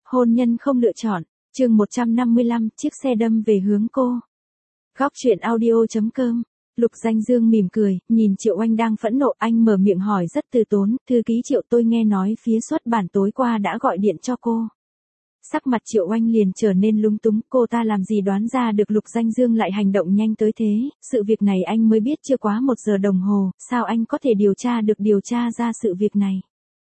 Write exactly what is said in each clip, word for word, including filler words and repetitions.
Hôn nhân không lựa chọn, chương một trăm năm mươi lăm, chiếc xe đâm về hướng cô. Góc truyện audio chấm com. Lục Danh Dương mỉm cười, nhìn Triệu Oanh đang phẫn nộ, anh mở miệng hỏi rất từ tốn, thư ký Triệu, tôi nghe nói phía xuất bản tối qua đã gọi điện cho cô. Sắc mặt Triệu Oanh liền trở nên lúng túng, cô ta làm gì đoán ra được Lục Danh Dương lại hành động nhanh tới thế, sự việc này anh mới biết chưa quá một giờ đồng hồ, sao anh có thể điều tra được điều tra ra sự việc này?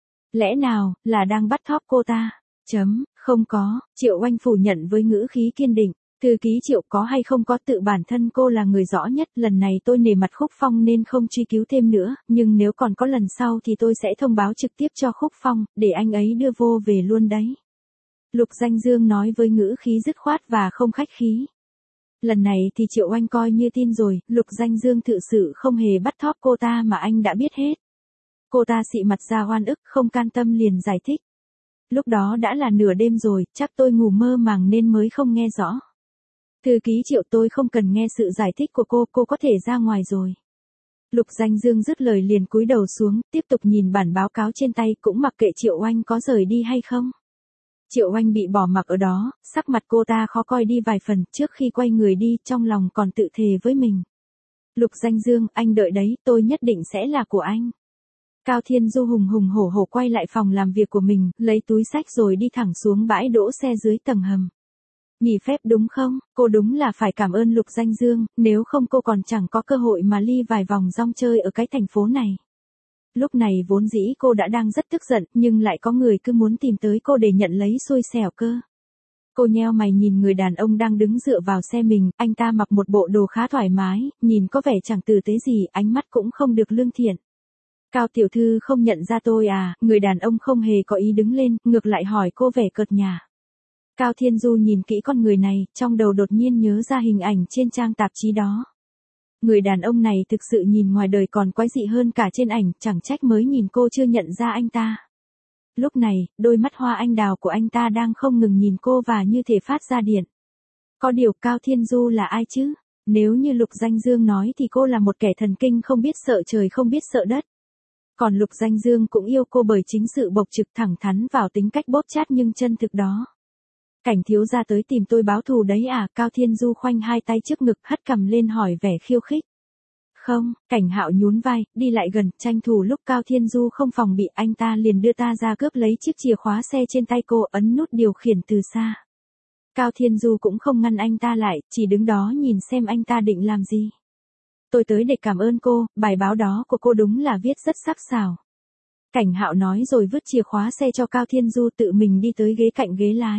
Lẽ nào, là đang bắt thóp cô ta? Chấm, không có, Triệu Oanh phủ nhận với ngữ khí kiên định. Thư ký Triệu, có hay không có tự bản thân cô là người rõ nhất, lần này tôi nể mặt Khúc Phong nên không truy cứu thêm nữa, nhưng nếu còn có lần sau thì tôi sẽ thông báo trực tiếp cho Khúc Phong, để anh ấy đưa vô về luôn đấy. Lục Danh Dương nói với ngữ khí dứt khoát và không khách khí. Lần này thì Triệu Oanh coi như tin rồi, Lục Danh Dương thực sự không hề bắt thóp cô ta mà anh đã biết hết. Cô ta xị mặt ra oan ức, không can tâm liền giải thích. Lúc đó đã là nửa đêm rồi, chắc tôi ngủ mơ màng nên mới không nghe rõ. Thư ký Triệu, tôi không cần nghe sự giải thích của cô, cô có thể ra ngoài rồi. Lục Danh Dương dứt lời liền cúi đầu xuống, tiếp tục nhìn bản báo cáo trên tay, cũng mặc kệ Triệu Oanh có rời đi hay không. Triệu Oanh bị bỏ mặc ở đó, sắc mặt cô ta khó coi đi vài phần, trước khi quay người đi, trong lòng còn tự thề với mình. Lục Danh Dương, anh đợi đấy, tôi nhất định sẽ là của anh. Cao Thiên Du hùng hùng hổ hổ quay lại phòng làm việc của mình, lấy túi xách rồi đi thẳng xuống bãi đỗ xe dưới tầng hầm. Nghỉ phép đúng không? Cô đúng là phải cảm ơn Lục Danh Dương, nếu không cô còn chẳng có cơ hội mà ly vài vòng rong chơi ở cái thành phố này. Lúc này vốn dĩ cô đã đang rất tức giận, nhưng lại có người cứ muốn tìm tới cô để nhận lấy xui xẻo cơ. Cô nheo mày nhìn người đàn ông đang đứng dựa vào xe mình, anh ta mặc một bộ đồ khá thoải mái, nhìn có vẻ chẳng tử tế gì, ánh mắt cũng không được lương thiện. Cao tiểu thư không nhận ra tôi à? Người đàn ông không hề có ý đứng lên, ngược lại hỏi cô vẻ cợt nhả. Cao Thiên Du nhìn kỹ con người này, trong đầu đột nhiên nhớ ra hình ảnh trên trang tạp chí đó. Người đàn ông này thực sự nhìn ngoài đời còn quái dị hơn cả trên ảnh, chẳng trách mới nhìn cô chưa nhận ra anh ta. Lúc này, đôi mắt hoa anh đào của anh ta đang không ngừng nhìn cô và như thể phát ra điện. Có điều Cao Thiên Du là ai chứ? Nếu như Lục Danh Dương nói thì cô là một kẻ thần kinh không biết sợ trời không biết sợ đất. Còn Lục Danh Dương cũng yêu cô bởi chính sự bộc trực thẳng thắn vào tính cách bóp chát nhưng chân thực đó. Cảnh thiếu gia tới tìm tôi báo thù đấy à? Cao Thiên Du khoanh hai tay trước ngực, hất cằm lên hỏi vẻ khiêu khích. Không, Cảnh Hạo nhún vai, đi lại gần, tranh thủ lúc Cao Thiên Du không phòng bị, anh ta liền đưa ta ra cướp lấy chiếc chìa khóa xe trên tay cô, ấn nút điều khiển từ xa. Cao Thiên Du cũng không ngăn anh ta lại, chỉ đứng đó nhìn xem anh ta định làm gì. Tôi tới để cảm ơn cô, bài báo đó của cô đúng là viết rất sắc sảo. Cảnh Hạo nói rồi vứt chìa khóa xe cho Cao Thiên Du, tự mình đi tới ghế cạnh ghế lái.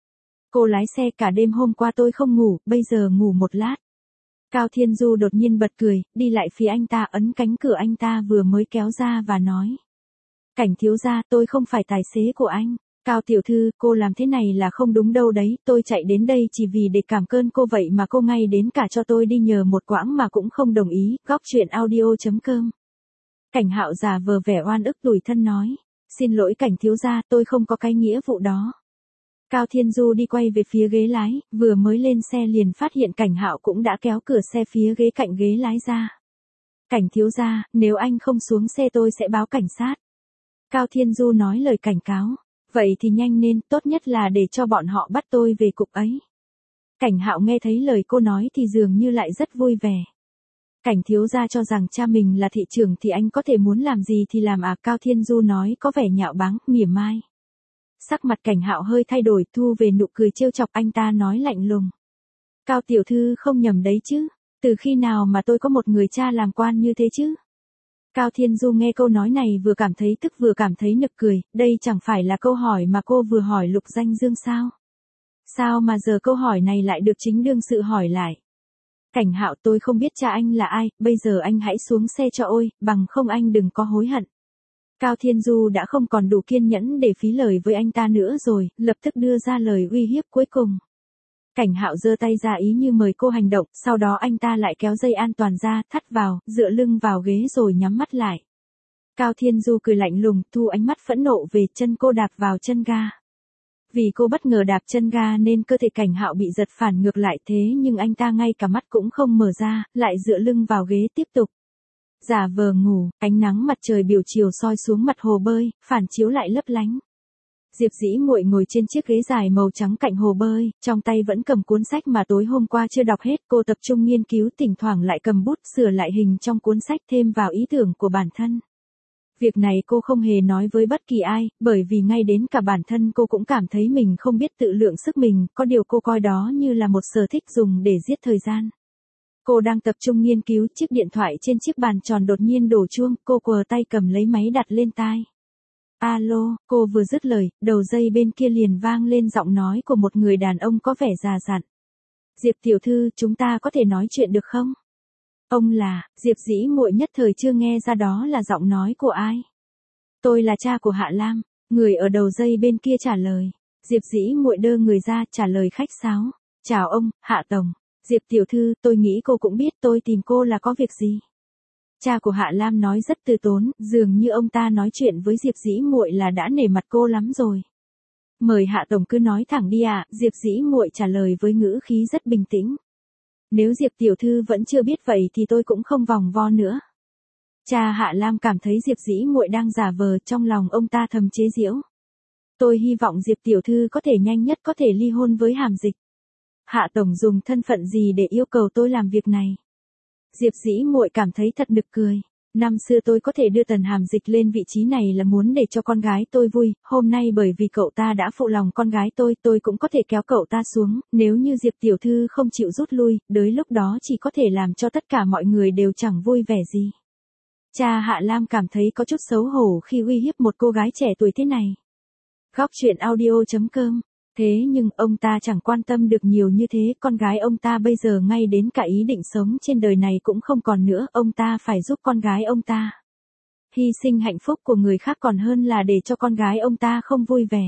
Cô lái xe cả đêm hôm qua tôi không ngủ, bây giờ ngủ một lát. Cao Thiên Du đột nhiên bật cười, đi lại phía anh ta, ấn cánh cửa anh ta vừa mới kéo ra và nói. Cảnh thiếu gia, tôi không phải tài xế của anh. Cao tiểu thư, cô làm thế này là không đúng đâu đấy, tôi chạy đến đây chỉ vì để cảm ơn cô vậy mà cô ngay đến cả cho tôi đi nhờ một quãng mà cũng không đồng ý. Góc truyện audio chấm com. Cảnh Hạo giả vờ vẻ oan ức tủi thân nói. Xin lỗi Cảnh thiếu gia, tôi không có cái nghĩa vụ đó. Cao Thiên Du đi quay về phía ghế lái, vừa mới lên xe liền phát hiện Cảnh Hạo cũng đã kéo cửa xe phía ghế cạnh ghế lái ra. Cảnh thiếu gia, nếu anh không xuống xe tôi sẽ báo cảnh sát. Cao Thiên Du nói lời cảnh cáo. Vậy thì nhanh lên, tốt nhất là để cho bọn họ bắt tôi về cục ấy. Cảnh Hạo nghe thấy lời cô nói thì dường như lại rất vui vẻ. Cảnh thiếu gia cho rằng cha mình là thị trưởng thì anh có thể muốn làm gì thì làm à? Cao Thiên Du nói có vẻ nhạo báng, mỉa mai. Sắc mặt Cảnh Hạo hơi thay đổi, thu về nụ cười trêu chọc, anh ta nói lạnh lùng. Cao tiểu thư không nhầm đấy chứ, từ khi nào mà tôi có một người cha làm quan như thế chứ? Cao Thiên Du nghe câu nói này vừa cảm thấy tức vừa cảm thấy nực cười, đây chẳng phải là câu hỏi mà cô vừa hỏi Lục Danh Dương sao? Sao mà giờ câu hỏi này lại được chính đương sự hỏi lại? Cảnh Hạo, tôi không biết cha anh là ai, bây giờ anh hãy xuống xe cho ôi, bằng không anh đừng có hối hận. Cao Thiên Du đã không còn đủ kiên nhẫn để phí lời với anh ta nữa rồi, lập tức đưa ra lời uy hiếp cuối cùng. Cảnh Hạo giơ tay ra ý như mời cô hành động, sau đó anh ta lại kéo dây an toàn ra, thắt vào, dựa lưng vào ghế rồi nhắm mắt lại. Cao Thiên Du cười lạnh lùng, thu ánh mắt phẫn nộ về, chân cô đạp vào chân ga. Vì cô bất ngờ đạp chân ga nên cơ thể Cảnh Hạo bị giật phản ngược lại, thế nhưng anh ta ngay cả mắt cũng không mở ra, lại dựa lưng vào ghế tiếp tục. Giả vờ ngủ, ánh nắng mặt trời biểu chiều soi xuống mặt hồ bơi, phản chiếu lại lấp lánh. Diệp Dĩ Muội ngồi trên chiếc ghế dài màu trắng cạnh hồ bơi, trong tay vẫn cầm cuốn sách mà tối hôm qua chưa đọc hết, cô tập trung nghiên cứu, thỉnh thoảng lại cầm bút sửa lại hình trong cuốn sách thêm vào ý tưởng của bản thân. Việc này cô không hề nói với bất kỳ ai, bởi vì ngay đến cả bản thân cô cũng cảm thấy mình không biết tự lượng sức mình, có điều cô coi đó như là một sở thích dùng để giết thời gian. Cô đang tập trung nghiên cứu, chiếc điện thoại trên chiếc bàn tròn đột nhiên đổ chuông, cô quờ tay cầm lấy máy đặt lên tai. Alo, cô vừa dứt lời, đầu dây bên kia liền vang lên giọng nói của một người đàn ông có vẻ già dặn. Diệp tiểu thư, chúng ta có thể nói chuyện được không? Ông là, Diệp Dĩ Muội nhất thời chưa nghe ra đó là giọng nói của ai. Tôi là cha của Hạ Lam, người ở đầu dây bên kia trả lời. Diệp Dĩ Muội đơ người ra trả lời khách sáo. Chào ông, Hạ Tổng. Diệp tiểu thư, tôi nghĩ cô cũng biết tôi tìm cô là có việc gì. Cha của Hạ Lam nói rất từ tốn, dường như ông ta nói chuyện với Diệp Dĩ Muội là đã nể mặt cô lắm rồi. Mời Hạ Tổng cứ nói thẳng đi ạ, à, Diệp Dĩ Muội trả lời với ngữ khí rất bình tĩnh. Nếu Diệp tiểu thư vẫn chưa biết vậy thì tôi cũng không vòng vo nữa. Cha Hạ Lam cảm thấy Diệp Dĩ Muội đang giả vờ, trong lòng ông ta thầm chế giễu. Tôi hy vọng Diệp tiểu thư có thể nhanh nhất có thể ly hôn với Hàm Dịch. Hạ Tổng dùng thân phận gì để yêu cầu tôi làm việc này? Diệp Dĩ Muội cảm thấy thật nực cười. Năm xưa tôi có thể đưa Tần Hàm Dịch lên vị trí này là muốn để cho con gái tôi vui, hôm nay bởi vì cậu ta đã phụ lòng con gái tôi, tôi cũng có thể kéo cậu ta xuống, nếu như Diệp tiểu thư không chịu rút lui, tới lúc đó chỉ có thể làm cho tất cả mọi người đều chẳng vui vẻ gì. Cha Hạ Lam cảm thấy có chút xấu hổ khi uy hiếp một cô gái trẻ tuổi thế này. Góc truyện audio chấm com. Thế nhưng ông ta chẳng quan tâm được nhiều như thế, con gái ông ta bây giờ ngay đến cả ý định sống trên đời này cũng không còn nữa, ông ta phải giúp con gái ông ta. Hy sinh hạnh phúc của người khác còn hơn là để cho con gái ông ta không vui vẻ.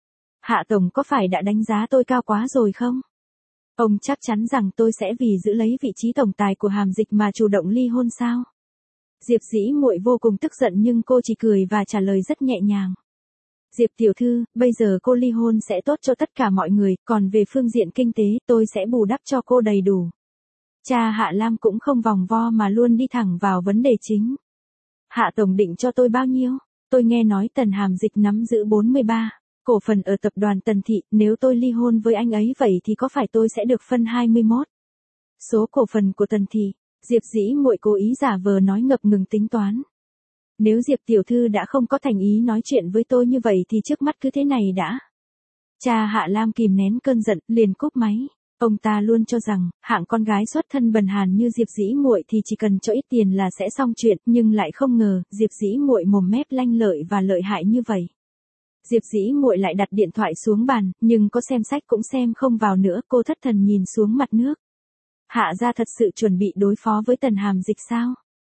Hạ Tổng có phải đã đánh giá tôi cao quá rồi không? Ông chắc chắn rằng tôi sẽ vì giữ lấy vị trí tổng tài của Hàm Dịch mà chủ động ly hôn sao? Diệp Dĩ Muội vô cùng tức giận nhưng cô chỉ cười và trả lời rất nhẹ nhàng. Diệp tiểu thư, bây giờ cô ly hôn sẽ tốt cho tất cả mọi người, còn về phương diện kinh tế, tôi sẽ bù đắp cho cô đầy đủ. Cha Hạ Lam cũng không vòng vo mà luôn đi thẳng vào vấn đề chính. Hạ Tổng định cho tôi bao nhiêu? Tôi nghe nói Tần Hàm Dịch nắm giữ bốn mươi ba cổ phần ở tập đoàn Tần Thị, nếu tôi ly hôn với anh ấy vậy thì có phải tôi sẽ được phân hai mươi mốt số cổ phần của Tần Thị? Diệp Dĩ Muội cố ý giả vờ nói ngập ngừng tính toán. Nếu Diệp tiểu thư đã không có thành ý nói chuyện với tôi như vậy thì trước mắt cứ thế này đã. Cha Hạ Lam kìm nén cơn giận, liền cúp máy. Ông ta luôn cho rằng, hạng con gái xuất thân bần hàn như Diệp Dĩ Muội thì chỉ cần cho ít tiền là sẽ xong chuyện, nhưng lại không ngờ, Diệp Dĩ Muội mồm mép lanh lợi và lợi hại như vậy. Diệp Dĩ Muội lại đặt điện thoại xuống bàn, nhưng có xem sách cũng xem không vào nữa, cô thất thần nhìn xuống mặt nước. Hạ gia thật sự chuẩn bị đối phó với Tần Hàm Dịch sao?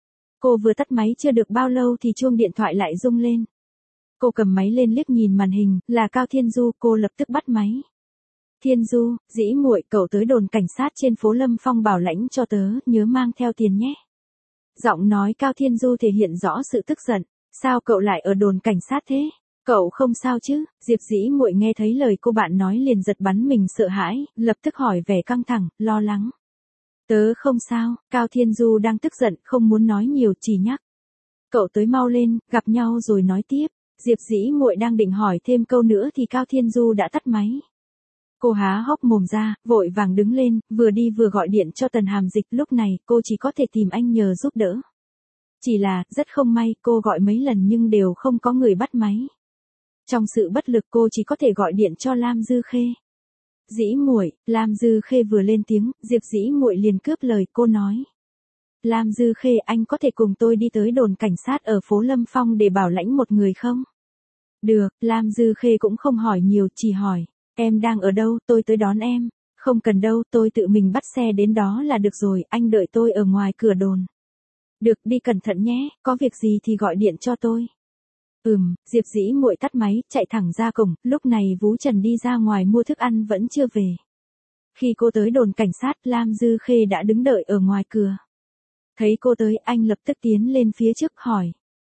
Cô vừa tắt máy chưa được bao lâu thì chuông điện thoại lại rung lên. Cô cầm máy lên liếc nhìn màn hình, là Cao Thiên Du, cô lập tức bắt máy. Thiên Du, Dĩ Muội, cậu tới đồn cảnh sát trên phố Lâm Phong bảo lãnh cho tớ, nhớ mang theo tiền nhé. Giọng nói Cao Thiên Du thể hiện rõ sự tức giận. Sao cậu lại ở đồn cảnh sát thế? Cậu không sao chứ? Diệp Dĩ Muội nghe thấy lời cô bạn nói liền giật bắn mình sợ hãi, lập tức hỏi vẻ căng thẳng, lo lắng. Tớ không sao, Cao Thiên Du đang tức giận, không muốn nói nhiều, chỉ nhắc. Cậu tới mau lên, gặp nhau rồi nói tiếp. Diệp Dĩ Muội đang định hỏi thêm câu nữa thì Cao Thiên Du đã tắt máy. Cô há hốc mồm ra, vội vàng đứng lên, vừa đi vừa gọi điện cho Tần Hàm Dịch, lúc này cô chỉ có thể tìm anh nhờ giúp đỡ. Chỉ là, rất không may, cô gọi mấy lần nhưng đều không có người bắt máy. Trong sự bất lực cô chỉ có thể gọi điện cho Lam Dư Khê. Dĩ Muội, Lam Dư Khê vừa lên tiếng, Diệp Dĩ Muội liền cướp lời, cô nói. Lam Dư Khê, anh có thể cùng tôi đi tới đồn cảnh sát ở phố Lâm Phong để bảo lãnh một người không? Được, Lam Dư Khê cũng không hỏi nhiều, chỉ hỏi. Em đang ở đâu, tôi tới đón em. Không cần đâu, tôi tự mình bắt xe đến đó là được rồi, anh đợi tôi ở ngoài cửa đồn. Được, đi cẩn thận nhé, có việc gì thì gọi điện cho tôi. Ừm, Diệp Dĩ Muội tắt máy, chạy thẳng ra cổng, lúc này Vú Trần đi ra ngoài mua thức ăn vẫn chưa về. Khi cô tới đồn cảnh sát, Lam Dư Khê đã đứng đợi ở ngoài cửa. Thấy cô tới, anh lập tức tiến lên phía trước hỏi.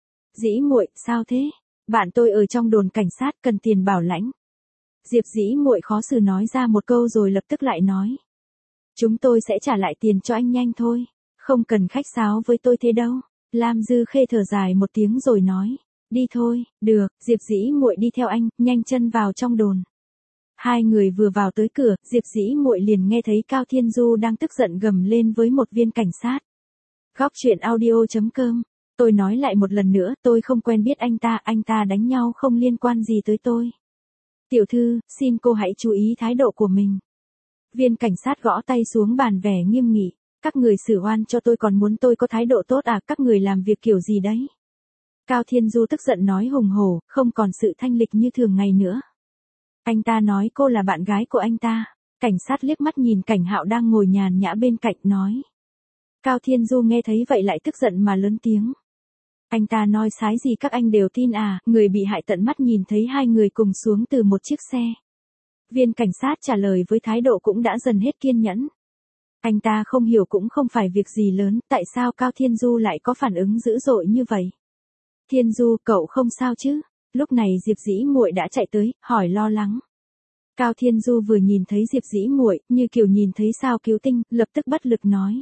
Dĩ Muội, sao thế? Bạn tôi ở trong đồn cảnh sát cần tiền bảo lãnh. Diệp Dĩ Muội khó xử nói ra một câu rồi lập tức lại nói. Chúng tôi sẽ trả lại tiền cho anh nhanh thôi, không cần khách sáo với tôi thế đâu. Lam Dư Khê thở dài một tiếng rồi nói. Đi thôi, được, Diệp Dĩ Muội đi theo anh, nhanh chân vào trong đồn. Hai người vừa vào tới cửa, Diệp Dĩ Muội liền nghe thấy Cao Thiên Du đang tức giận gầm lên với một viên cảnh sát. Góc truyện audio chấm com. Tôi nói lại một lần nữa, tôi không quen biết anh ta, anh ta đánh nhau không liên quan gì tới tôi. Tiểu thư, xin cô hãy chú ý thái độ của mình. Viên cảnh sát gõ tay xuống bàn vẻ nghiêm nghị. Các người xử oan cho tôi còn muốn tôi có thái độ tốt à, các người làm việc kiểu gì đấy? Cao Thiên Du tức giận nói hùng hổ, không còn sự thanh lịch như thường ngày nữa. Anh ta nói cô là bạn gái của anh ta. Cảnh sát liếc mắt nhìn Cảnh Hạo đang ngồi nhàn nhã bên cạnh nói. Cao Thiên Du nghe thấy vậy lại tức giận mà lớn tiếng. Anh ta nói sái gì các anh đều tin à, người bị hại tận mắt nhìn thấy hai người cùng xuống từ một chiếc xe. Viên cảnh sát trả lời với thái độ cũng đã dần hết kiên nhẫn. Anh ta không hiểu cũng không phải việc gì lớn, tại sao Cao Thiên Du lại có phản ứng dữ dội như vậy. Thiên Du, cậu không sao chứ? Lúc này Diệp Dĩ Muội đã chạy tới, hỏi lo lắng. Cao Thiên Du vừa nhìn thấy Diệp Dĩ Muội, như kiểu nhìn thấy sao cứu tinh, lập tức bất lực nói.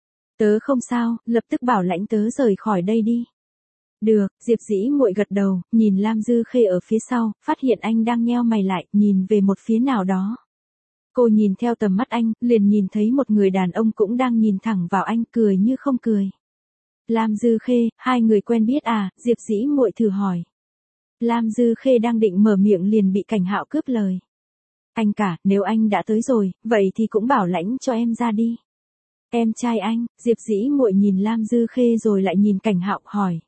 Tớ không sao, lập tức bảo lãnh tớ rời khỏi đây đi. Được, Diệp Dĩ Muội gật đầu, nhìn Lam Dư Khê ở phía sau, phát hiện anh đang nheo mày lại, nhìn về một phía nào đó. Cô nhìn theo tầm mắt anh, liền nhìn thấy một người đàn ông cũng đang nhìn thẳng vào anh, cười như không cười. Lam Dư Khê, hai người quen biết à, Diệp Dĩ Muội thử hỏi. Lam Dư Khê đang định mở miệng liền bị Cảnh Hạo cướp lời. Anh cả, nếu anh đã tới rồi, vậy thì cũng bảo lãnh cho em ra đi. Em trai anh, Diệp Dĩ Muội nhìn Lam Dư Khê rồi lại nhìn Cảnh Hạo hỏi.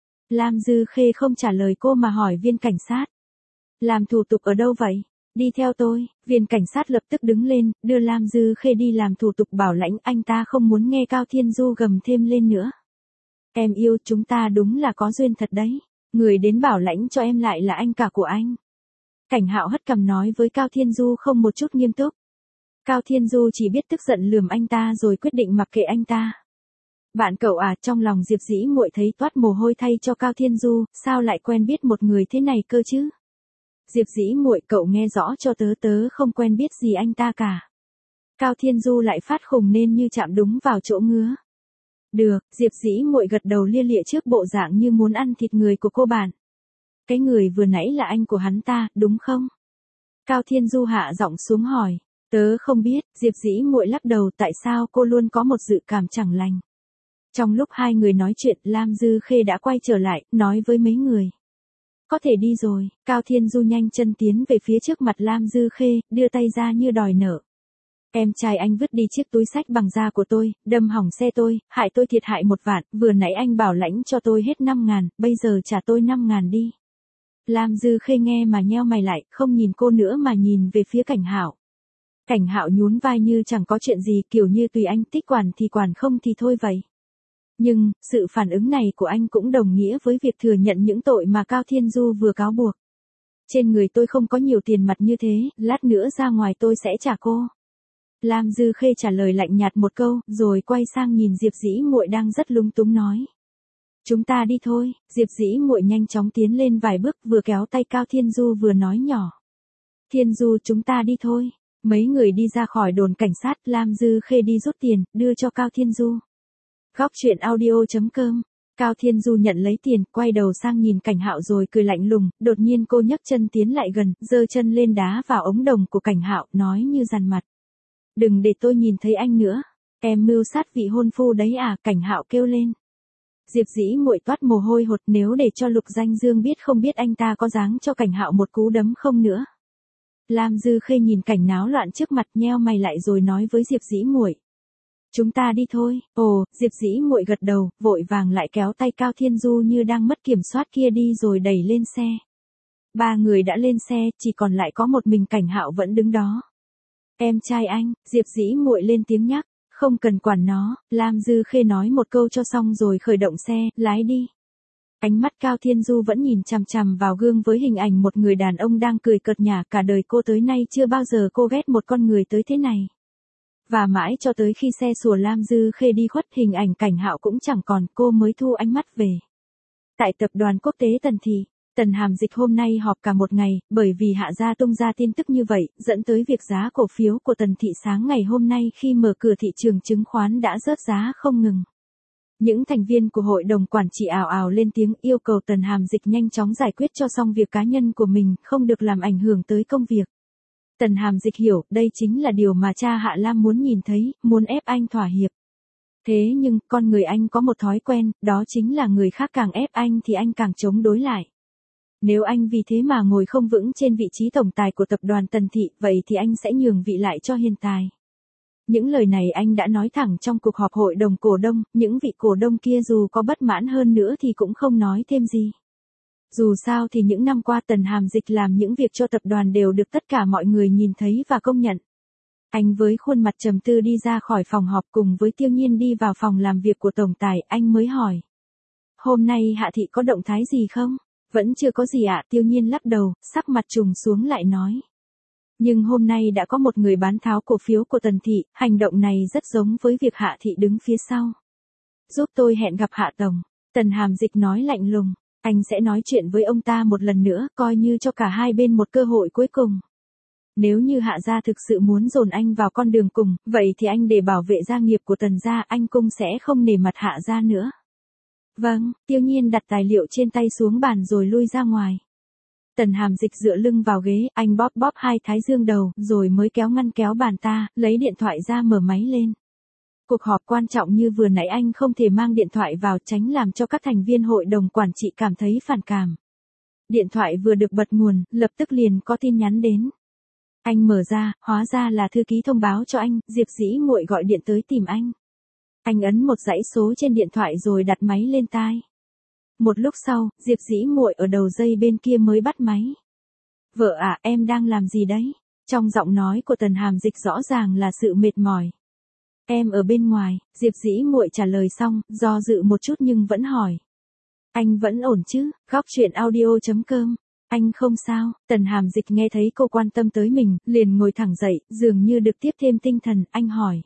Lam Dư Khê không trả lời cô mà hỏi viên cảnh sát. Làm thủ tục ở đâu vậy? Đi theo tôi, viên cảnh sát lập tức đứng lên, đưa Lam Dư Khê đi làm thủ tục bảo lãnh, anh ta không muốn nghe Cao Thiên Du gầm thêm lên nữa. Em yêu, chúng ta đúng là có duyên thật đấy, người đến bảo lãnh cho em lại là anh cả của anh. Cảnh Hạo hất cằm nói với Cao Thiên Du không một chút nghiêm túc. Cao Thiên Du chỉ biết tức giận lườm anh ta rồi quyết định mặc kệ anh ta. Bạn cậu à, trong lòng Diệp Dĩ Muội thấy toát mồ hôi thay cho Cao Thiên Du, sao lại quen biết một người thế này cơ chứ? Diệp Dĩ Muội, cậu nghe rõ cho tớ, tớ không quen biết gì anh ta cả. Cao Thiên Du lại phát khùng nên như chạm đúng vào chỗ ngứa. Được, Diệp Dĩ Muội gật đầu lia lịa trước bộ dạng như muốn ăn thịt người của cô bạn. Cái người vừa nãy là anh của hắn ta, đúng không? Cao Thiên Du hạ giọng xuống hỏi. Tớ không biết, Diệp Dĩ Muội lắc đầu, tại sao cô luôn có một dự cảm chẳng lành. Trong lúc hai người nói chuyện, Lam Dư Khê đã quay trở lại, nói với mấy người. Có thể đi rồi, Cao Thiên Du nhanh chân tiến về phía trước mặt Lam Dư Khê, đưa tay ra như đòi nợ. Em trai anh vứt đi chiếc túi xách bằng da của tôi, đâm hỏng xe tôi, hại tôi thiệt hại một vạn, vừa nãy anh bảo lãnh cho tôi hết năm ngàn, bây giờ trả tôi năm ngàn đi. Lam Dư Khê nghe mà nheo mày lại, không nhìn cô nữa mà nhìn về phía Cảnh Hạo. Cảnh Hạo nhún vai như chẳng có chuyện gì, kiểu như tùy anh, thích quản thì quản, không thì thôi vậy. Nhưng, sự phản ứng này của anh cũng đồng nghĩa với việc thừa nhận những tội mà Cao Thiên Du vừa cáo buộc. Trên người tôi không có nhiều tiền mặt như thế, lát nữa ra ngoài tôi sẽ trả cô. Lam Dư Khê trả lời lạnh nhạt một câu, rồi quay sang nhìn Diệp Dĩ Muội đang rất lúng túng nói. Chúng ta đi thôi, Diệp Dĩ Muội nhanh chóng tiến lên vài bước, vừa kéo tay Cao Thiên Du vừa nói nhỏ. Thiên Du, chúng ta đi thôi. Mấy người đi ra khỏi đồn cảnh sát, Lam Dư Khê đi rút tiền, đưa cho Cao Thiên Du. Góc truyện audio chấm com. Cao Thiên Du nhận lấy tiền, quay đầu sang nhìn Cảnh Hạo rồi cười lạnh lùng, đột nhiên cô nhấc chân tiến lại gần, giơ chân lên đá vào ống đồng của Cảnh Hạo, nói như dằn mặt. Đừng để tôi nhìn thấy anh nữa. Em mưu sát vị hôn phu đấy à, Cảnh Hạo kêu lên. Diệp Dĩ Muội toát mồ hôi hột, nếu để cho Lục Danh Dương biết không biết anh ta có dáng cho Cảnh Hạo một cú đấm không nữa. Lam Dư Khê nhìn cảnh náo loạn trước mặt, nheo mày lại rồi nói với Diệp Dĩ Muội. Chúng ta đi thôi. Ồ, Diệp Dĩ Muội gật đầu, vội vàng lại kéo tay Cao Thiên Du như đang mất kiểm soát kia đi rồi đẩy lên xe. Ba người đã lên xe, chỉ còn lại có một mình Cảnh Hạo vẫn đứng đó. Em trai anh, Diệp Dĩ Muội lên tiếng nhắc, không cần quản nó, Lam Dư Khê nói một câu cho xong rồi khởi động xe, lái đi. Ánh mắt Cao Thiên Du vẫn nhìn chằm chằm vào gương với hình ảnh một người đàn ông đang cười cợt nhả, cả đời cô tới nay chưa bao giờ cô ghét một con người tới thế này. Và mãi cho tới khi xe sủa Lam Dư Khê đi khuất, hình ảnh Cảnh Hạo cũng chẳng còn, cô mới thu ánh mắt về. Tại tập đoàn quốc tế Tần Thị, Tần Hàm Dịch hôm nay họp cả một ngày, bởi vì Hạ gia tung ra tin tức như vậy, dẫn tới việc giá cổ phiếu của Tần Thị sáng ngày hôm nay khi mở cửa thị trường chứng khoán đã rớt giá không ngừng. Những thành viên của hội đồng quản trị ào ào lên tiếng yêu cầu Tần Hàm Dịch nhanh chóng giải quyết cho xong việc cá nhân của mình, không được làm ảnh hưởng tới công việc. Tần Hàm Dịch hiểu, đây chính là điều mà cha Hạ Lam muốn nhìn thấy, muốn ép anh thỏa hiệp. Thế nhưng, con người anh có một thói quen, đó chính là người khác càng ép anh thì anh càng chống đối lại. Nếu anh vì thế mà ngồi không vững trên vị trí tổng tài của tập đoàn Tần Thị, vậy thì anh sẽ nhường vị lại cho Hiền Tài. Những lời này anh đã nói thẳng trong cuộc họp hội đồng cổ đông, những vị cổ đông kia dù có bất mãn hơn nữa thì cũng không nói thêm gì. Dù sao thì những năm qua Tần Hàm Dịch làm những việc cho tập đoàn đều được tất cả mọi người nhìn thấy và công nhận. Anh với khuôn mặt trầm tư đi ra khỏi phòng họp cùng với Tiêu Nhiên đi vào phòng làm việc của tổng tài, anh mới hỏi. Hôm nay Hạ Thị có động thái gì không? Vẫn chưa có gì ạ, Tiêu Nhiên lắc đầu, sắc mặt trùng xuống lại nói. Nhưng hôm nay đã có một người bán tháo cổ phiếu của Tần Thị, hành động này rất giống với việc Hạ Thị đứng phía sau. Giúp tôi hẹn gặp Hạ Tổng. Tần Hàm Dịch nói lạnh lùng, anh sẽ nói chuyện với ông ta một lần nữa, coi như cho cả hai bên một cơ hội cuối cùng. Nếu như Hạ gia thực sự muốn dồn anh vào con đường cùng, vậy thì anh để bảo vệ gia nghiệp của Tần gia, anh cũng sẽ không nể mặt Hạ gia nữa. Vâng, Tiêu Nhiên đặt tài liệu trên tay xuống bàn rồi lui ra ngoài. Tần Hàm Dịch dựa lưng vào ghế, anh bóp bóp hai thái dương đầu, rồi mới kéo ngăn kéo bàn ta, lấy điện thoại ra mở máy lên. Cuộc họp quan trọng như vừa nãy anh không thể mang điện thoại vào, tránh làm cho các thành viên hội đồng quản trị cảm thấy phản cảm. Điện thoại vừa được bật nguồn, lập tức liền có tin nhắn đến. Anh mở ra, hóa ra là thư ký thông báo cho anh, Diệp Dĩ Muội gọi điện tới tìm anh. Anh ấn một dãy số trên điện thoại rồi đặt máy lên tai. Một lúc sau, Diệp Dĩ Muội ở đầu dây bên kia mới bắt máy. Vợ à, em đang làm gì đấy? Trong giọng nói của Tần Hàm Dịch rõ ràng là sự mệt mỏi. Em ở bên ngoài, Diệp Dĩ Muội trả lời xong, do dự một chút nhưng vẫn hỏi. Anh vẫn ổn chứ? Góc truyện audio chấm com. Anh không sao. Tần Hàm Dịch nghe thấy cô quan tâm tới mình, liền ngồi thẳng dậy, dường như được tiếp thêm tinh thần, anh hỏi.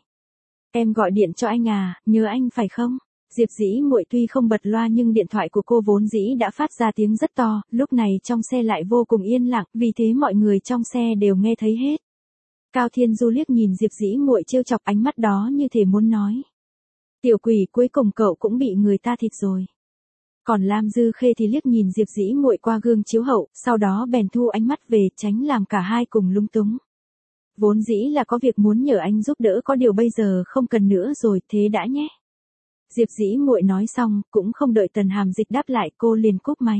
Em gọi điện cho anh à, nhớ anh phải không? Diệp Dĩ Muội tuy không bật loa nhưng điện thoại của cô vốn dĩ đã phát ra tiếng rất to, lúc này trong xe lại vô cùng yên lặng, vì thế mọi người trong xe đều nghe thấy hết. Cao Thiên Du liếc nhìn Diệp Dĩ Muội trêu chọc, ánh mắt đó như thể muốn nói. Tiểu quỷ, cuối cùng cậu cũng bị người ta thịt rồi. Còn Lam Dư Khê thì liếc nhìn Diệp Dĩ Muội qua gương chiếu hậu, sau đó bèn thu ánh mắt về, tránh làm cả hai cùng lung túng. Vốn dĩ là có việc muốn nhờ anh giúp đỡ, có điều bây giờ không cần nữa rồi, thế đã nhé. Diệp Dĩ Muội nói xong, cũng không đợi Tần Hàm Dịch đáp lại, cô liền cúp máy.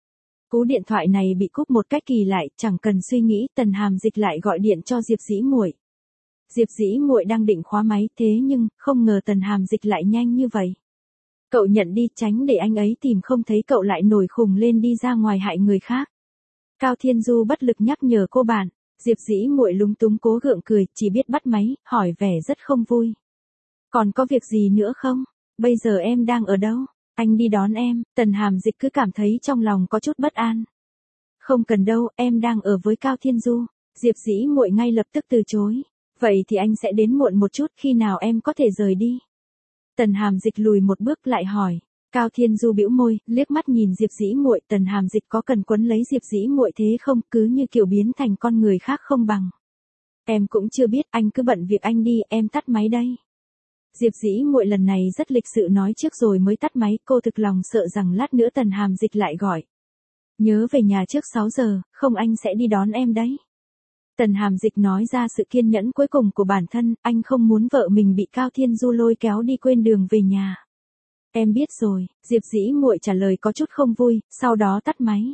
Cú điện thoại này bị cúp một cách kỳ lạ, chẳng cần suy nghĩ, Tần Hàm Dịch lại gọi điện cho Diệp Dĩ Muội. Diệp Dĩ Muội đang định khóa máy, thế nhưng không ngờ Tần Hàm Dịch lại nhanh như vậy. Cậu nhận đi, tránh để anh ấy tìm không thấy cậu lại nổi khùng lên đi ra ngoài hại người khác. Cao Thiên Du bất lực nhắc nhở cô bạn. Diệp Dĩ Muội lúng túng cố gượng cười, chỉ biết bắt máy, hỏi vẻ rất không vui. Còn có việc gì nữa không? Bây giờ em đang ở đâu? Anh đi đón em. Tần Hàm Dịch cứ cảm thấy trong lòng có chút bất an. Không cần đâu, em đang ở với Cao Thiên Du. Diệp Dĩ Muội ngay lập tức từ chối. Vậy thì anh sẽ đến muộn một chút, khi nào em có thể rời đi? Tần Hàm Dịch lùi một bước lại hỏi. Cao Thiên Du bĩu môi, liếc mắt nhìn Diệp Dĩ Muội, Tần Hàm Dịch có cần quấn lấy Diệp Dĩ Muội thế không, cứ như kiểu biến thành con người khác không bằng. Em cũng chưa biết, anh cứ bận việc anh đi, em tắt máy đây. Diệp Dĩ Muội lần này rất lịch sự nói trước rồi mới tắt máy, cô thực lòng sợ rằng lát nữa Tần Hàm Dịch lại gọi. Nhớ về nhà trước sáu giờ, không anh sẽ đi đón em đấy. Tần Hàm Dịch nói ra sự kiên nhẫn cuối cùng của bản thân, anh không muốn vợ mình bị Cao Thiên Du lôi kéo đi quên đường về nhà. Em biết rồi, Diệp Dĩ Muội trả lời có chút không vui, sau đó tắt máy.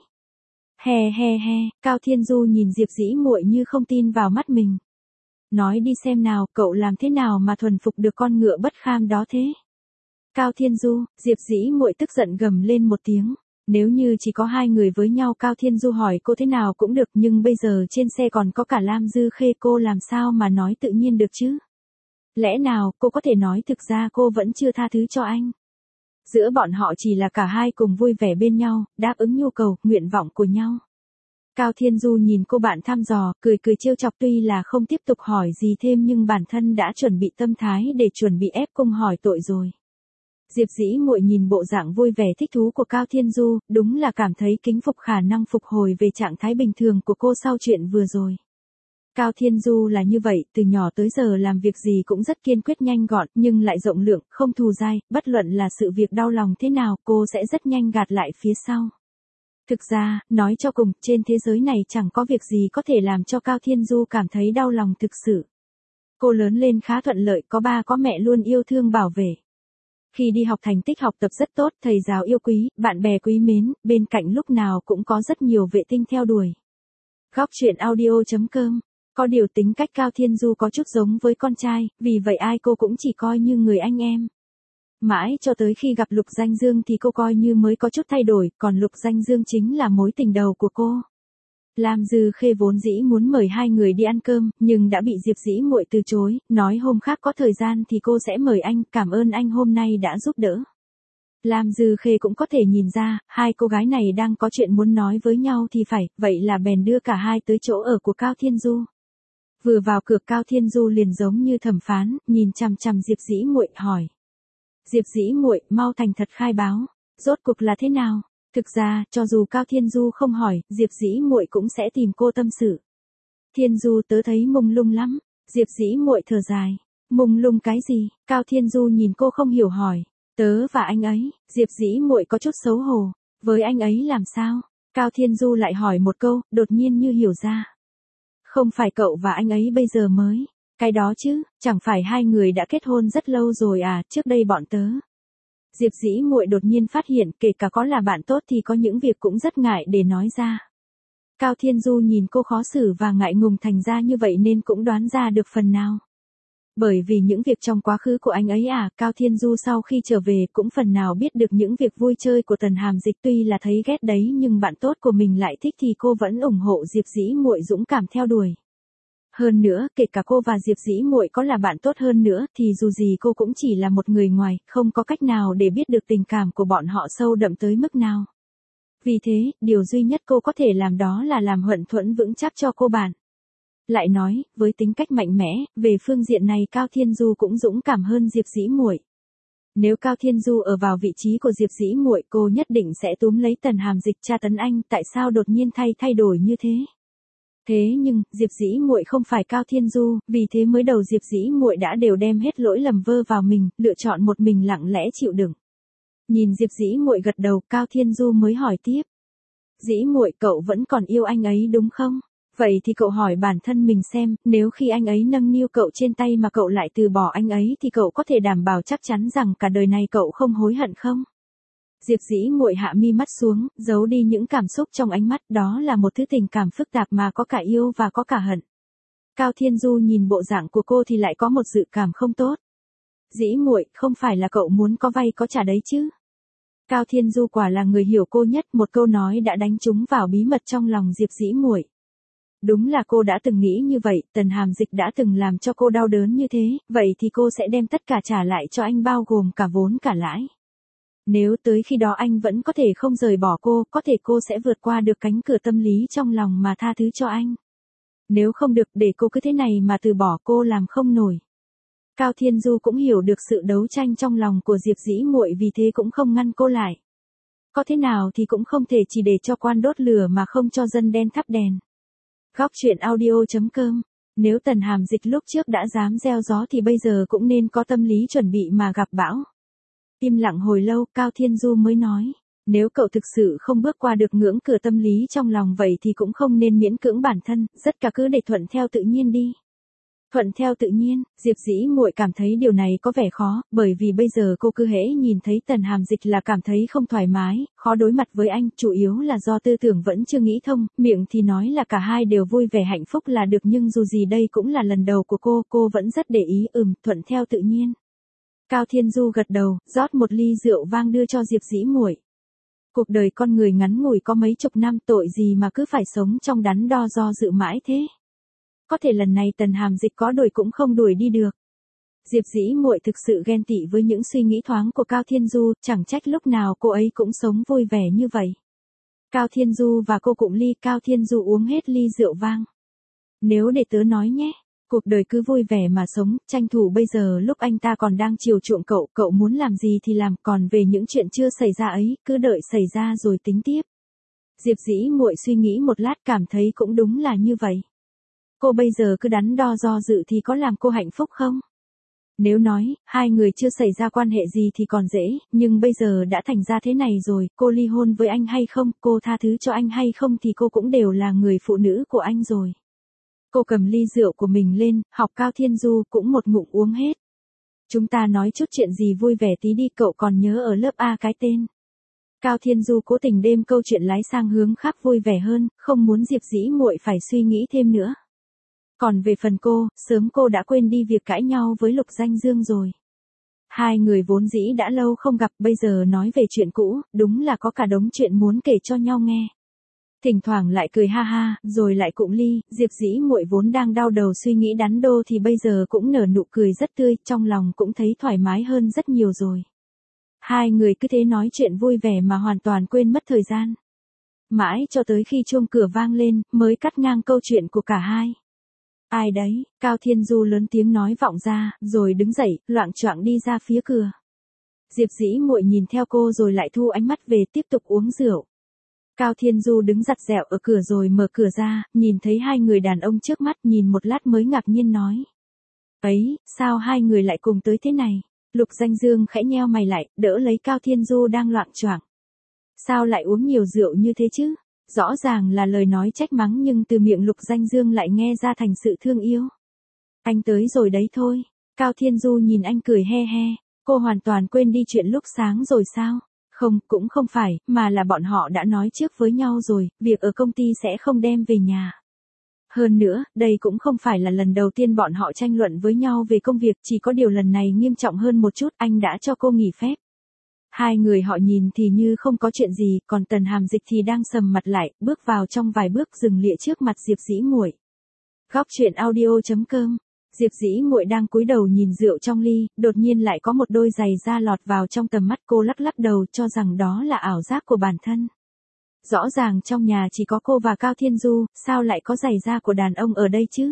He he he, Cao Thiên Du nhìn Diệp Dĩ Muội như không tin vào mắt mình. Nói đi xem nào, cậu làm thế nào mà thuần phục được con ngựa bất kham đó thế? Cao Thiên Du, Diệp Dĩ Muội tức giận gầm lên một tiếng. Nếu như chỉ có hai người với nhau, Cao Thiên Du hỏi cô thế nào cũng được, nhưng bây giờ trên xe còn có cả Lam Dư Khê, cô làm sao mà nói tự nhiên được chứ? Lẽ nào cô có thể nói thực ra cô vẫn chưa tha thứ cho anh? Giữa bọn họ chỉ là cả hai cùng vui vẻ bên nhau, đáp ứng nhu cầu, nguyện vọng của nhau. Cao Thiên Du nhìn cô bạn thăm dò, cười cười trêu chọc, tuy là không tiếp tục hỏi gì thêm nhưng bản thân đã chuẩn bị tâm thái để chuẩn bị ép cung hỏi tội rồi. Diệp Dĩ Muội nhìn bộ dạng vui vẻ thích thú của Cao Thiên Du, đúng là cảm thấy kính phục khả năng phục hồi về trạng thái bình thường của cô sau chuyện vừa rồi. Cao Thiên Du là như vậy, từ nhỏ tới giờ làm việc gì cũng rất kiên quyết nhanh gọn, nhưng lại rộng lượng, không thù dai, bất luận là sự việc đau lòng thế nào, cô sẽ rất nhanh gạt lại phía sau. Thực ra, nói cho cùng, trên thế giới này chẳng có việc gì có thể làm cho Cao Thiên Du cảm thấy đau lòng thực sự. Cô lớn lên khá thuận lợi, có ba có mẹ luôn yêu thương bảo vệ. Khi đi học thành tích học tập rất tốt, thầy giáo yêu quý, bạn bè quý mến, bên cạnh lúc nào cũng có rất nhiều vệ tinh theo đuổi. Góc truyện audio chấm com. Có điều tính cách Cao Thiên Du có chút giống với con trai, vì vậy ai cô cũng chỉ coi như người anh em. Mãi cho tới khi gặp Lục Danh Dương thì cô coi như mới có chút thay đổi, còn Lục Danh Dương chính là mối tình đầu của cô. Lam Dư Khê vốn dĩ muốn mời hai người đi ăn cơm, nhưng đã bị Diệp Dĩ Muội từ chối, nói hôm khác có thời gian thì cô sẽ mời anh, cảm ơn anh hôm nay đã giúp đỡ. Lam Dư Khê cũng có thể nhìn ra, hai cô gái này đang có chuyện muốn nói với nhau thì phải, vậy là bèn đưa cả hai tới chỗ ở của Cao Thiên Du. Vừa vào cửa Cao Thiên Du liền giống như thẩm phán, nhìn chằm chằm Diệp Dĩ Muội hỏi. Diệp Dĩ Muội, mau thành thật khai báo, rốt cuộc là thế nào? Thực ra, cho dù Cao Thiên Du không hỏi, Diệp Dĩ Muội cũng sẽ tìm cô tâm sự. Thiên Du tớ thấy mông lung lắm. Diệp Dĩ Muội thở dài. Mông lung cái gì? Cao Thiên Du nhìn cô không hiểu hỏi. Tớ và anh ấy. Diệp Dĩ Muội có chút xấu hổ. Với anh ấy làm sao? Cao Thiên Du lại hỏi một câu, đột nhiên như hiểu ra. Không phải cậu và anh ấy bây giờ mới. Cái đó chứ, chẳng phải hai người đã kết hôn rất lâu rồi à, trước đây bọn tớ. Diệp Dĩ Muội đột nhiên phát hiện, kể cả có là bạn tốt thì có những việc cũng rất ngại để nói ra. Cao Thiên Du nhìn cô khó xử và ngại ngùng thành ra như vậy nên cũng đoán ra được phần nào. Bởi vì những việc trong quá khứ của anh ấy à, Cao Thiên Du sau khi trở về cũng phần nào biết được những việc vui chơi của Tần Hàm Dịch, tuy là thấy ghét đấy nhưng bạn tốt của mình lại thích thì cô vẫn ủng hộ Diệp Dĩ Muội dũng cảm theo đuổi. Hơn nữa, kể cả cô và Diệp Dĩ Muội có là bạn tốt hơn nữa thì dù gì cô cũng chỉ là một người ngoài, không có cách nào để biết được tình cảm của bọn họ sâu đậm tới mức nào. Vì thế, điều duy nhất cô có thể làm đó là làm Huận Thuẫn vững chắc cho cô bạn. Lại nói, với tính cách mạnh mẽ, về phương diện này Cao Thiên Du cũng dũng cảm hơn Diệp Dĩ Muội. Nếu Cao Thiên Du ở vào vị trí của Diệp Dĩ Muội, cô nhất định sẽ túm lấy Tần Hàm Dịch tra tấn anh, tại sao đột nhiên thay thay đổi như thế? Thế nhưng, Diệp Dĩ Muội không phải Cao Thiên Du, vì thế mới đầu Diệp Dĩ Muội đã đều đem hết lỗi lầm vơ vào mình, lựa chọn một mình lặng lẽ chịu đựng. Nhìn Diệp Dĩ Muội gật đầu, Cao Thiên Du mới hỏi tiếp. Dĩ Muội, cậu vẫn còn yêu anh ấy đúng không? Vậy thì cậu hỏi bản thân mình xem, nếu khi anh ấy nâng niu cậu trên tay mà cậu lại từ bỏ anh ấy thì cậu có thể đảm bảo chắc chắn rằng cả đời này cậu không hối hận không? Diệp Dĩ Muội hạ mi mắt xuống, giấu đi những cảm xúc trong ánh mắt, đó là một thứ tình cảm phức tạp mà có cả yêu và có cả hận. Cao Thiên Du nhìn bộ dạng của cô thì lại có một dự cảm không tốt. Dĩ Muội, không phải là cậu muốn có vay có trả đấy chứ? Cao Thiên Du quả là người hiểu cô nhất, một câu nói đã đánh trúng vào bí mật trong lòng Diệp Dĩ Muội. Đúng là cô đã từng nghĩ như vậy, Tần Hàm Dịch đã từng làm cho cô đau đớn như thế, vậy thì cô sẽ đem tất cả trả lại cho anh bao gồm cả vốn cả lãi. Nếu tới khi đó anh vẫn có thể không rời bỏ cô, có thể cô sẽ vượt qua được cánh cửa tâm lý trong lòng mà tha thứ cho anh. Nếu không được, để cô cứ thế này mà từ bỏ, cô làm không nổi. Cao Thiên Du cũng hiểu được sự đấu tranh trong lòng của Diệp Dĩ Muội, vì thế cũng không ngăn cô lại. Có thế nào thì cũng không thể chỉ để cho quan đốt lửa mà không cho dân đen thắp đèn. Góc truyện audio chấm com. Nếu Tần Hàm Dịch lúc trước đã dám gieo gió thì bây giờ cũng nên có tâm lý chuẩn bị mà gặp bão. Im lặng hồi lâu, Cao Thiên Du mới nói. Nếu cậu thực sự không bước qua được ngưỡng cửa tâm lý trong lòng vậy thì cũng không nên miễn cưỡng bản thân, tất cả cứ để thuận theo tự nhiên đi. Thuận theo tự nhiên, Diệp Dĩ Muội cảm thấy điều này có vẻ khó, bởi vì bây giờ cô cứ hễ nhìn thấy Tần Hàm Dịch là cảm thấy không thoải mái, khó đối mặt với anh, chủ yếu là do tư tưởng vẫn chưa nghĩ thông, miệng thì nói là cả hai đều vui vẻ hạnh phúc là được, nhưng dù gì đây cũng là lần đầu của cô, cô vẫn rất để ý, ừm, thuận theo tự nhiên. Cao Thiên Du gật đầu, rót một ly rượu vang đưa cho Diệp Dĩ Muội. Cuộc đời con người ngắn ngủi có mấy chục năm, tội gì mà cứ phải sống trong đắn đo do dự mãi thế. Có thể lần này Tần Hàm Dịch có đuổi cũng không đuổi đi được. Diệp Dĩ Muội thực sự ghen tị với những suy nghĩ thoáng của Cao Thiên Du, chẳng trách lúc nào cô ấy cũng sống vui vẻ như vậy. Cao Thiên Du và cô cụng ly, Cao Thiên Du uống hết ly rượu vang. Nếu để tớ nói nhé, cuộc đời cứ vui vẻ mà sống, tranh thủ bây giờ lúc anh ta còn đang chiều chuộng cậu, cậu muốn làm gì thì làm, còn về những chuyện chưa xảy ra ấy, cứ đợi xảy ra rồi tính tiếp. Diệp Dĩ Muội suy nghĩ một lát cảm thấy cũng đúng là như vậy. Cô bây giờ cứ đắn đo do dự thì có làm cô hạnh phúc không? Nếu nói, hai người chưa xảy ra quan hệ gì thì còn dễ, nhưng bây giờ đã thành ra thế này rồi, cô ly hôn với anh hay không, cô tha thứ cho anh hay không thì cô cũng đều là người phụ nữ của anh rồi. Cô cầm ly rượu của mình lên, học Cao Thiên Du cũng một ngụm uống hết. Chúng ta nói chút chuyện gì vui vẻ tí đi, cậu còn nhớ ở lớp A cái tên. Cao Thiên Du cố tình đêm câu chuyện lái sang hướng khác vui vẻ hơn, không muốn Diệp Dĩ Muội phải suy nghĩ thêm nữa. Còn về phần cô, sớm cô đã quên đi việc cãi nhau với Lục Danh Dương rồi. Hai người vốn dĩ đã lâu không gặp, bây giờ nói về chuyện cũ, đúng là có cả đống chuyện muốn kể cho nhau nghe. Thỉnh thoảng lại cười ha ha, rồi lại cụng ly, Diệp Dĩ Muội vốn đang đau đầu suy nghĩ đắn đo thì bây giờ cũng nở nụ cười rất tươi, trong lòng cũng thấy thoải mái hơn rất nhiều rồi. Hai người cứ thế nói chuyện vui vẻ mà hoàn toàn quên mất thời gian. Mãi cho tới khi chuông cửa vang lên, mới cắt ngang câu chuyện của cả hai. Ai đấy, Cao Thiên Du lớn tiếng nói vọng ra, rồi đứng dậy, loạng choạng đi ra phía cửa. Diệp Dĩ Muội nhìn theo cô rồi lại thu ánh mắt về tiếp tục uống rượu. Cao Thiên Du đứng giặt dẹo ở cửa rồi mở cửa ra, nhìn thấy hai người đàn ông trước mắt, nhìn một lát mới ngạc nhiên nói. Ấy, sao hai người lại cùng tới thế này? Lục Danh Dương khẽ nheo mày lại, đỡ lấy Cao Thiên Du đang loạng choạng. Sao lại uống nhiều rượu như thế chứ? Rõ ràng là lời nói trách mắng nhưng từ miệng Lục Danh Dương lại nghe ra thành sự thương yêu. Anh tới rồi đấy thôi. Cao Thiên Du nhìn anh cười he he. Cô hoàn toàn quên đi chuyện lúc sáng rồi sao? Không, cũng không phải, mà là bọn họ đã nói trước với nhau rồi, việc ở công ty sẽ không đem về nhà. Hơn nữa, đây cũng không phải là lần đầu tiên bọn họ tranh luận với nhau về công việc, chỉ có điều lần này nghiêm trọng hơn một chút, anh đã cho cô nghỉ phép. Hai người họ nhìn thì như không có chuyện gì, còn Tần Hàm Dịch thì đang sầm mặt lại, bước vào trong vài bước dừng lịa trước mặt Diệp Dĩ Muội. Góc truyện audio chấm com. Diệp Dĩ Muội đang cúi đầu nhìn rượu trong ly, đột nhiên lại có một đôi giày da lọt vào trong tầm mắt cô, lắc lắc đầu cho rằng đó là ảo giác của bản thân. Rõ ràng trong nhà chỉ có cô và Cao Thiên Du, sao lại có giày da của đàn ông ở đây chứ?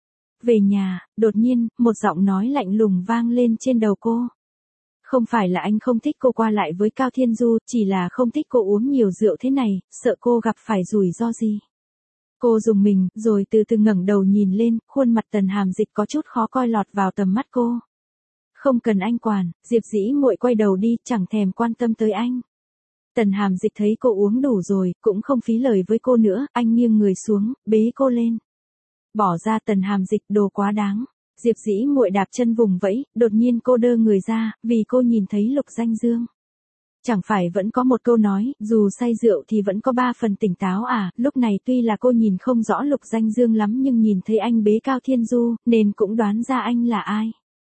Về nhà, đột nhiên, một giọng nói lạnh lùng vang lên trên đầu cô. Không phải là anh không thích cô qua lại với Cao Thiên Du, chỉ là không thích cô uống nhiều rượu thế này, sợ cô gặp phải rủi ro gì. Cô rùng mình, rồi từ từ ngẩng đầu nhìn lên, khuôn mặt Tần Hàm Dịch có chút khó coi lọt vào tầm mắt cô. Không cần anh quản, Diệp Dĩ Muội quay đầu đi, chẳng thèm quan tâm tới anh. Tần Hàm Dịch thấy cô uống đủ rồi, cũng không phí lời với cô nữa, anh nghiêng người xuống, bế cô lên. Bỏ ra Tần Hàm Dịch, đồ quá đáng. Diệp Dĩ Muội đạp chân vùng vẫy, đột nhiên cô đơ người ra, vì cô nhìn thấy Lục Danh Dương. Chẳng phải vẫn có một câu nói, dù say rượu thì vẫn có ba phần tỉnh táo à, lúc này tuy là cô nhìn không rõ Lục Danh Dương lắm nhưng nhìn thấy anh bế Cao Thiên Du, nên cũng đoán ra anh là ai.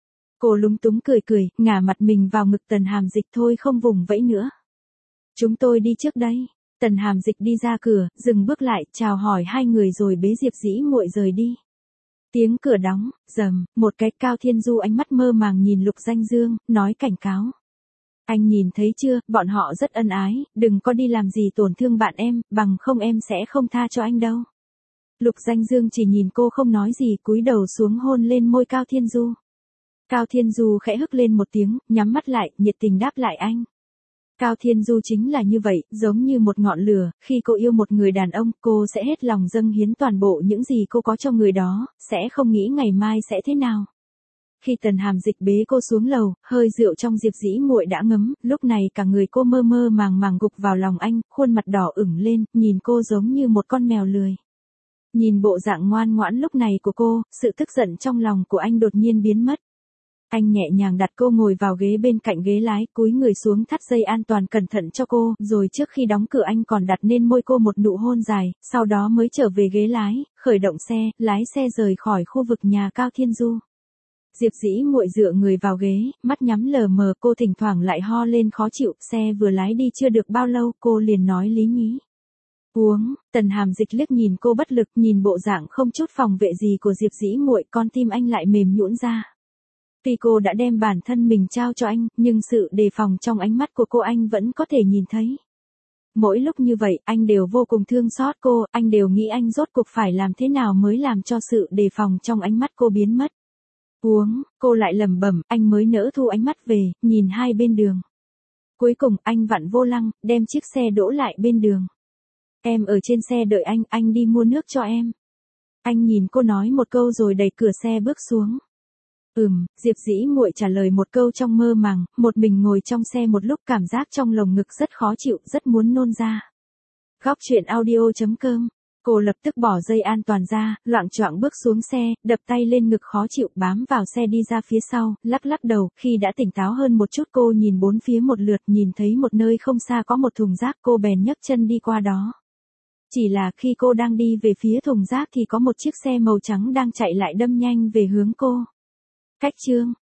Cô lúng túng cười cười, ngả mặt mình vào ngực Tần Hàm Dịch, thôi không vùng vẫy nữa. Chúng tôi đi trước đây. Tần Hàm Dịch đi ra cửa, dừng bước lại, chào hỏi hai người rồi bế Diệp Dĩ Muội rời đi. Tiếng cửa đóng, rầm, một cái. Cao Thiên Du ánh mắt mơ màng nhìn Lục Danh Dương, nói cảnh cáo. Anh nhìn thấy chưa, bọn họ rất ân ái, đừng có đi làm gì tổn thương bạn em, bằng không em sẽ không tha cho anh đâu. Lục Danh Dương chỉ nhìn cô không nói gì, cúi đầu xuống hôn lên môi Cao Thiên Du. Cao Thiên Du khẽ hức lên một tiếng, nhắm mắt lại, nhiệt tình đáp lại anh. Cao Thiên Du chính là như vậy, giống như một ngọn lửa, khi cô yêu một người đàn ông, cô sẽ hết lòng dâng hiến toàn bộ những gì cô có cho người đó, sẽ không nghĩ ngày mai sẽ thế nào. Khi Tần Hàm Dịch bế cô xuống lầu, hơi rượu trong Diệp Dĩ Muội đã ngấm, lúc này cả người cô mơ mơ màng màng gục vào lòng anh, khuôn mặt đỏ ửng lên, nhìn cô giống như một con mèo lười. Nhìn bộ dạng ngoan ngoãn lúc này của cô, sự tức giận trong lòng của anh đột nhiên biến mất. Anh nhẹ nhàng đặt cô ngồi vào ghế bên cạnh ghế lái, cúi người xuống thắt dây an toàn cẩn thận cho cô, rồi trước khi đóng cửa anh còn đặt lên môi cô một nụ hôn dài, sau đó mới trở về ghế lái, khởi động xe, lái xe rời khỏi khu vực nhà Cao Thiên Du. Diệp Dĩ Muội dựa người vào ghế, mắt nhắm lờ mờ, cô thỉnh thoảng lại ho lên khó chịu, xe vừa lái đi chưa được bao lâu, cô liền nói lý nhí. Uống. Tần Hàm Dịch liếc nhìn cô bất lực, nhìn bộ dạng không chút phòng vệ gì của Diệp Dĩ Muội, con tim anh lại mềm nhũn ra. Tuy cô đã đem bản thân mình trao cho anh, nhưng sự đề phòng trong ánh mắt của cô anh vẫn có thể nhìn thấy. Mỗi lúc như vậy, anh đều vô cùng thương xót cô, anh đều nghĩ anh rốt cuộc phải làm thế nào mới làm cho sự đề phòng trong ánh mắt cô biến mất. Uống, cô lại lẩm bẩm, anh mới nỡ thu ánh mắt về, nhìn hai bên đường. Cuối cùng, anh vặn vô lăng, đem chiếc xe đỗ lại bên đường. Em ở trên xe đợi anh, anh đi mua nước cho em. Anh nhìn cô nói một câu rồi đẩy cửa xe bước xuống. Ừm, Diệp Dĩ muội trả lời một câu trong mơ màng, một mình ngồi trong xe một lúc cảm giác trong lồng ngực rất khó chịu, rất muốn nôn ra. Góc truyện audio.com. Cô lập tức bỏ dây an toàn ra, loạng choạng bước xuống xe, đập tay lên ngực khó chịu bám vào xe đi ra phía sau, lắc lắc đầu, khi đã tỉnh táo hơn một chút cô nhìn bốn phía một lượt nhìn thấy một nơi không xa có một thùng rác cô bèn nhấc chân đi qua đó. Chỉ là khi cô đang đi về phía thùng rác thì có một chiếc xe màu trắng đang chạy lại đâm nhanh về hướng cô. Cách chương